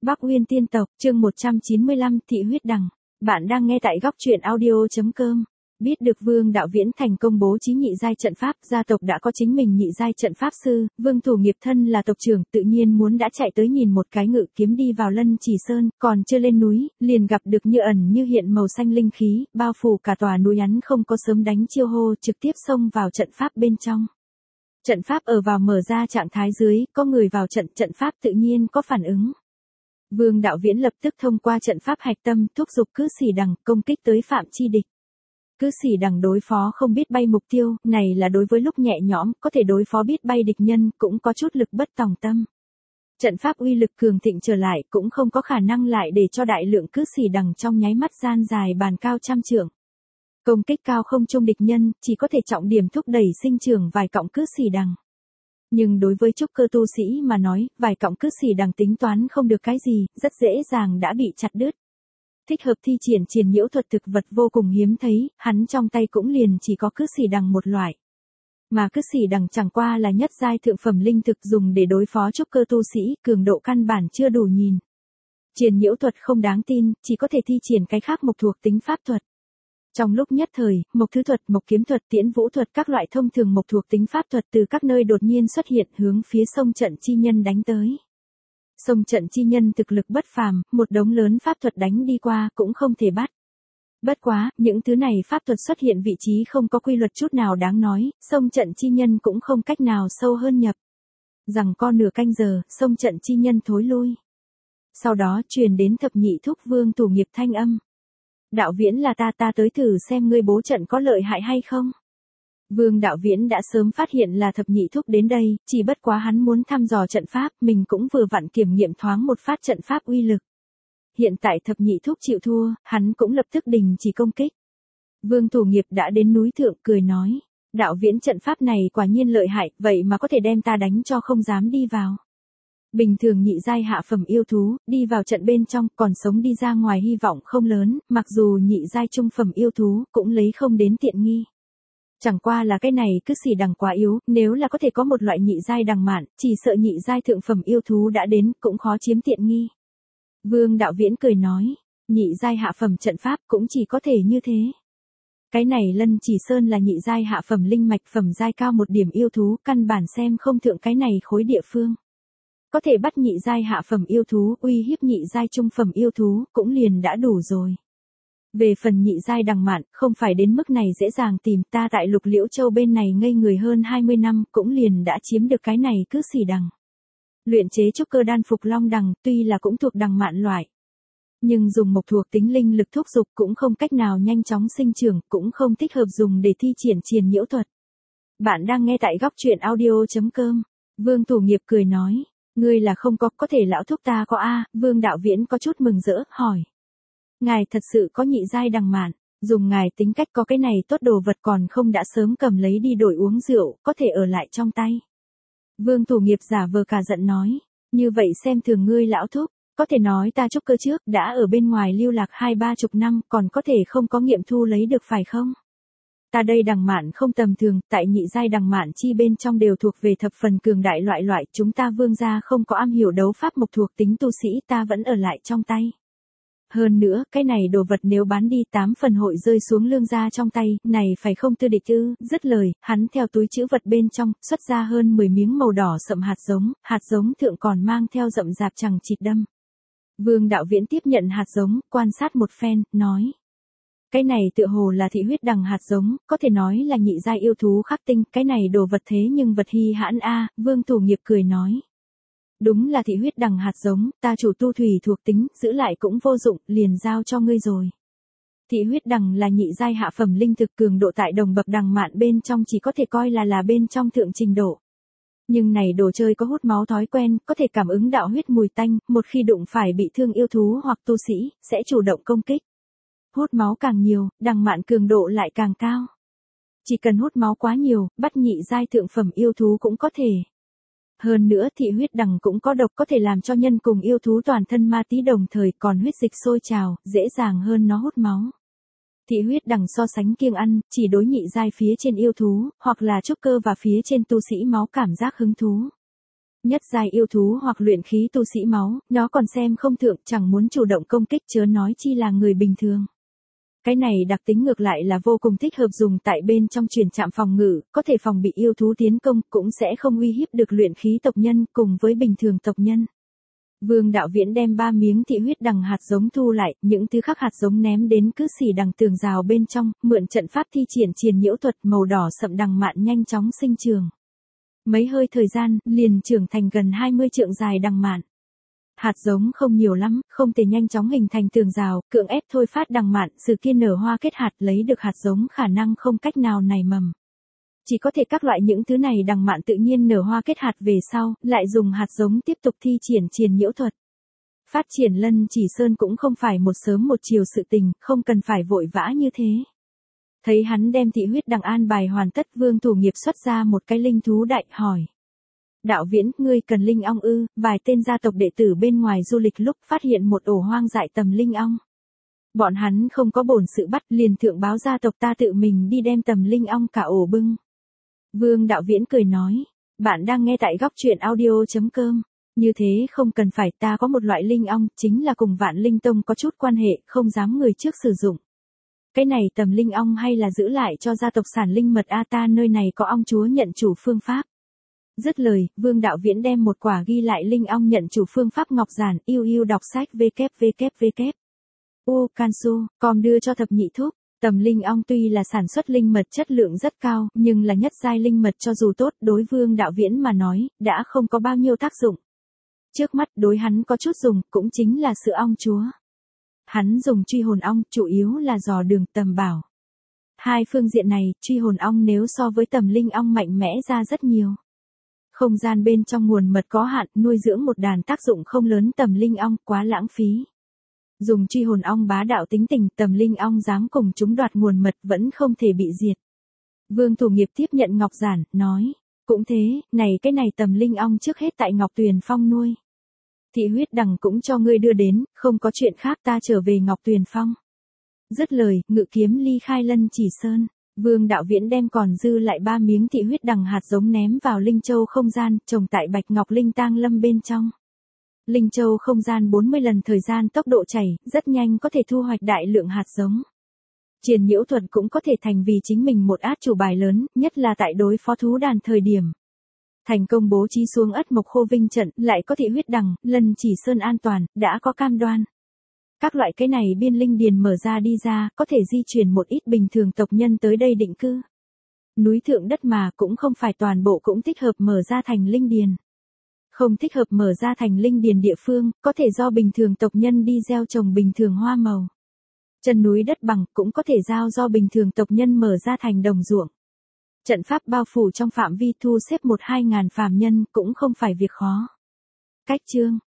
Bắc Uyên Tiên Tộc, chương 195, Thị Huyết Đằng. Bạn đang nghe tại góc truyện audio.com. Biết được Vương Đạo Viễn thành công bố trí nhị giai trận pháp, gia tộc đã có chính mình nhị giai trận pháp sư, Vương Thủ Nghiệp thân là tộc trưởng, tự nhiên muốn đã chạy tới nhìn một cái ngự kiếm đi vào Lân Chỉ Sơn, còn chưa lên núi, liền gặp được như ẩn như hiện màu xanh linh khí, bao phủ cả tòa núi hắn không có sớm đánh chiêu hô, trực tiếp xông vào trận pháp bên trong. Trận pháp ở vào mở ra trạng thái dưới, có người vào trận, trận pháp tự nhiên có phản ứng. Vương Đạo Viễn lập tức thông qua trận pháp hạch tâm thúc giục Cứ Xỉ Đằng công kích tới Phạm Chi Địch. Cứ Xỉ Đằng đối phó không biết bay mục tiêu, này là đối với lúc nhẹ nhõm, có thể đối phó biết bay địch nhân, cũng có chút lực bất tòng tâm. Trận pháp uy lực cường thịnh trở lại, cũng không có khả năng lại để cho đại lượng Cứ Xỉ Đằng trong nháy mắt gian dài bàn cao trăm trượng. Công kích cao không trung địch nhân, chỉ có thể trọng điểm thúc đẩy sinh trưởng vài cọng Cứ Xỉ Đằng. Nhưng đối với trúc cơ tu sĩ mà nói, vài cọng Cứ Xỉ Đằng tính toán không được cái gì, rất dễ dàng đã bị chặt đứt. Thích hợp thi triển triền nhiễu thuật thực vật vô cùng hiếm thấy, hắn trong tay cũng liền chỉ có Cứ Xỉ Đằng một loại. Mà Cứ Xỉ Đằng chẳng qua là nhất giai thượng phẩm linh thực dùng để đối phó trúc cơ tu sĩ, cường độ căn bản chưa đủ nhìn. Triền nhiễu thuật không đáng tin, chỉ có thể thi triển cái khác mộc thuộc tính pháp thuật. Trong lúc nhất thời, mộc thứ thuật, mộc kiếm thuật, tiễn vũ thuật các loại thông thường mộc thuộc tính pháp thuật từ các nơi đột nhiên xuất hiện hướng phía sông trận chi nhân đánh tới. Sông trận chi nhân thực lực bất phàm, một đống lớn pháp thuật đánh đi qua cũng không thể bắt. Bất quá, những thứ này pháp thuật xuất hiện vị trí không có quy luật chút nào đáng nói, sông trận chi nhân cũng không cách nào sâu hơn nhập. Rằng co nửa canh giờ, sông trận chi nhân thối lui. Sau đó truyền đến thập nhị thúc Vương Thủ Nghiệp thanh âm. Đạo Viễn là ta tới thử xem ngươi bố trận có lợi hại hay không. Vương Đạo Viễn đã sớm phát hiện là thập nhị thúc đến đây, chỉ bất quá hắn muốn thăm dò trận pháp, mình cũng vừa vặn kiểm nghiệm thoáng một phát trận pháp uy lực. Hiện tại thập nhị thúc chịu thua, hắn cũng lập tức đình chỉ công kích. Vương Thủ Nghiệp đã đến núi thượng cười nói, Đạo Viễn trận pháp này quả nhiên lợi hại, vậy mà có thể đem ta đánh cho không dám đi vào. Bình thường nhị giai hạ phẩm yêu thú, đi vào trận bên trong, còn sống đi ra ngoài hy vọng không lớn, mặc dù nhị giai trung phẩm yêu thú, cũng lấy không đến tiện nghi. Chẳng qua là cái này Cứ Xỉ Đằng quá yếu, nếu là có thể có một loại nhị giai đằng mạn, chỉ sợ nhị giai thượng phẩm yêu thú đã đến, cũng khó chiếm tiện nghi. Vương Đạo Viễn cười nói, nhị giai hạ phẩm trận pháp cũng chỉ có thể như thế. Cái này Lân Chỉ Sơn là nhị giai hạ phẩm linh mạch phẩm giai cao một điểm yêu thú, căn bản xem không thượng cái này khối địa phương. Có thể bắt nhị giai hạ phẩm yêu thú, uy hiếp nhị giai trung phẩm yêu thú, cũng liền đã đủ rồi. Về phần nhị giai đằng mạn, không phải đến mức này dễ dàng tìm, ta tại Lục Liễu Châu bên này ngây người hơn 20 năm, cũng liền đã chiếm được cái này Cứ Xỉ Đằng. Luyện chế trúc cơ đan phục long đằng, tuy là cũng thuộc đằng mạn loại. Nhưng dùng mộc thuộc tính linh lực thúc dục cũng không cách nào nhanh chóng sinh trưởng, cũng không thích hợp dùng để thi triển triền nhiễu thuật. Bạn đang nghe tại góc truyện audio.com. Vương Thủ Nghiệp cười nói, ngươi là không có thể lão thúc ta có a. Vương Đạo Viễn có chút mừng rỡ, hỏi. Ngài thật sự có nhị giai đằng mạn, dùng ngài tính cách có cái này tốt đồ vật còn không đã sớm cầm lấy đi đổi uống rượu, có thể ở lại trong tay. Vương Thủ Nghiệp giả vờ cả giận nói, như vậy xem thường ngươi lão thúc, có thể nói ta trúc cơ trước đã ở bên ngoài lưu lạc 2-30 năm, còn có thể không có nghiệm thu lấy được phải không? Ta đây đằng mạn không tầm thường, tại nhị giai đằng mạn chi bên trong đều thuộc về thập phần cường đại loại, chúng ta Vương gia không có am hiểu đấu pháp mộc thuộc tính tu sĩ, ta vẫn ở lại trong tay. Hơn nữa, cái này đồ vật nếu bán đi 8 phần hội rơi xuống Lương gia trong tay, này phải không tư địch ư? Dứt lời, hắn theo túi trữ vật bên trong, xuất ra hơn 10 miếng màu đỏ sậm hạt giống thượng còn mang theo rậm rạp chằng chịt đâm. Vương Đạo Viễn tiếp nhận hạt giống, quan sát một phen, nói. Cái này tựa hồ là thị huyết đằng hạt giống, có thể nói là nhị giai yêu thú khắc tinh, cái này đồ vật thế nhưng vật hi hãn a. Vương Thủ Nghiệp cười nói. Đúng là thị huyết đằng hạt giống, ta chủ tu thủy thuộc tính, giữ lại cũng vô dụng, liền giao cho ngươi rồi. Thị huyết đằng là nhị giai hạ phẩm linh thực, cường độ tại đồng bậc đằng mạn bên trong chỉ có thể coi là bên trong thượng trình độ. Nhưng này đồ chơi có hút máu thói quen, có thể cảm ứng đạo huyết mùi tanh, một khi đụng phải bị thương yêu thú hoặc tu sĩ, sẽ chủ động công kích. Hút máu càng nhiều, đằng mạn cường độ lại càng cao. Chỉ cần hút máu quá nhiều, bắt nhị giai thượng phẩm yêu thú cũng có thể. Hơn nữa thị huyết đằng cũng có độc, có thể làm cho nhân cùng yêu thú toàn thân ma tí đồng thời, còn huyết dịch sôi trào, dễ dàng hơn nó hút máu. Thị huyết đằng so sánh kiêng ăn, chỉ đối nhị giai phía trên yêu thú, hoặc là trúc cơ và phía trên tu sĩ máu cảm giác hứng thú. Nhất giai yêu thú hoặc luyện khí tu sĩ máu, nó còn xem không thượng, chẳng muốn chủ động công kích chớ nói chi là người bình thường. Cái này đặc tính ngược lại là vô cùng thích hợp dùng tại bên trong truyền trạm phòng ngự, có thể phòng bị yêu thú tiến công, cũng sẽ không uy hiếp được luyện khí tộc nhân cùng với bình thường tộc nhân. Vương Đạo Viễn đem 3 miếng thị huyết đằng hạt giống thu lại, những thứ khác hạt giống ném đến cứ xỉ đằng tường rào bên trong, mượn trận pháp thi triển triền nhiễu thuật, màu đỏ sậm đằng mạn nhanh chóng sinh trường. Mấy hơi thời gian, liền trưởng thành gần 20 trượng dài đằng mạn. Hạt giống không nhiều lắm, không thể nhanh chóng hình thành tường rào, cưỡng ép thôi phát đằng mạn, sự kiên nở hoa kết hạt, lấy được hạt giống khả năng không cách nào nảy mầm. Chỉ có thể các loại những thứ này đằng mạn tự nhiên nở hoa kết hạt về sau, lại dùng hạt giống tiếp tục thi triển triền nhiễu thuật. Phát triển Lân Chỉ Sơn cũng không phải một sớm một chiều sự tình, không cần phải vội vã như thế. Thấy hắn đem thị huyết đằng an bài hoàn tất, Vương Thủ Nghiệp xuất ra một cái linh thú đại, hỏi. Đạo Viễn, ngươi cần linh ong ư? Vài tên gia tộc đệ tử bên ngoài du lịch lúc phát hiện một ổ hoang dại tầm linh ong. Bọn hắn không có bổn sự bắt, liền thượng báo gia tộc ta tự mình đi đem tầm linh ong cả ổ bưng. Vương Đạo Viễn cười nói, bạn đang nghe tại góc truyện audio.com. Như thế không cần phải, ta có một loại linh ong, chính là cùng Vạn Linh Tông có chút quan hệ, không dám người trước sử dụng. Cái này tầm linh ong hay là giữ lại cho gia tộc sản linh mật A, ta nơi này có ong chúa nhận chủ phương pháp. Dứt lời, Vương Đạo Viễn đem một quả ghi lại linh ong nhận chủ phương pháp ngọc giản, yêu đọc sách www.ucansu.com đưa cho Thập Nhị Thúc. Tầm linh ong tuy là sản xuất linh mật chất lượng rất cao, nhưng là nhất giai linh mật cho dù tốt, đối Vương Đạo Viễn mà nói, đã không có bao nhiêu tác dụng. Trước mắt đối hắn có chút dùng, cũng chính là sữa ong chúa. Hắn dùng truy hồn ong, chủ yếu là dò đường tầm bảo. Hai phương diện này, truy hồn ong nếu so với tầm linh ong mạnh mẽ ra rất nhiều. Không gian bên trong nguồn mật có hạn, nuôi dưỡng một đàn tác dụng không lớn, tầm linh ong quá lãng phí. Dùng truy hồn ong bá đạo tính tình, tầm linh ong dám cùng chúng đoạt nguồn mật vẫn không thể bị diệt. Vương Thủ Nghiệp tiếp nhận ngọc giản, nói, cũng thế, cái này tầm linh ong trước hết tại Ngọc Tuyền Phong nuôi. Thị huyết đằng cũng cho ngươi đưa đến, không có chuyện khác, ta trở về Ngọc Tuyền Phong. Dứt lời, ngự kiếm ly khai Lân Chỉ Sơn. Vương Đạo Viễn đem còn dư lại 3 miếng thị huyết đằng hạt giống ném vào Linh Châu không gian, trồng tại Bạch Ngọc Linh Tang Lâm bên trong. Linh Châu không gian 40 lần thời gian tốc độ chảy, rất nhanh có thể thu hoạch đại lượng hạt giống. Triền nhiễu thuật cũng có thể thành vì chính mình một át chủ bài lớn, nhất là tại đối phó thú đàn thời điểm. Thành công bố trí xuống Ất Mộc Khô Vinh trận, lại có thị huyết đằng, Lân Chỉ Sơn an toàn, đã có cam đoan. Các loại cái này biên linh điền mở ra đi ra, có thể di chuyển một ít bình thường tộc nhân tới đây định cư. Núi thượng đất mà cũng không phải toàn bộ cũng thích hợp mở ra thành linh điền. Không thích hợp mở ra thành linh điền địa phương, có thể do bình thường tộc nhân đi gieo trồng bình thường hoa màu. Chân núi đất bằng cũng có thể giao do bình thường tộc nhân mở ra thành đồng ruộng. Trận pháp bao phủ trong phạm vi thu xếp 1-2 ngàn phàm nhân cũng không phải việc khó. Cách chương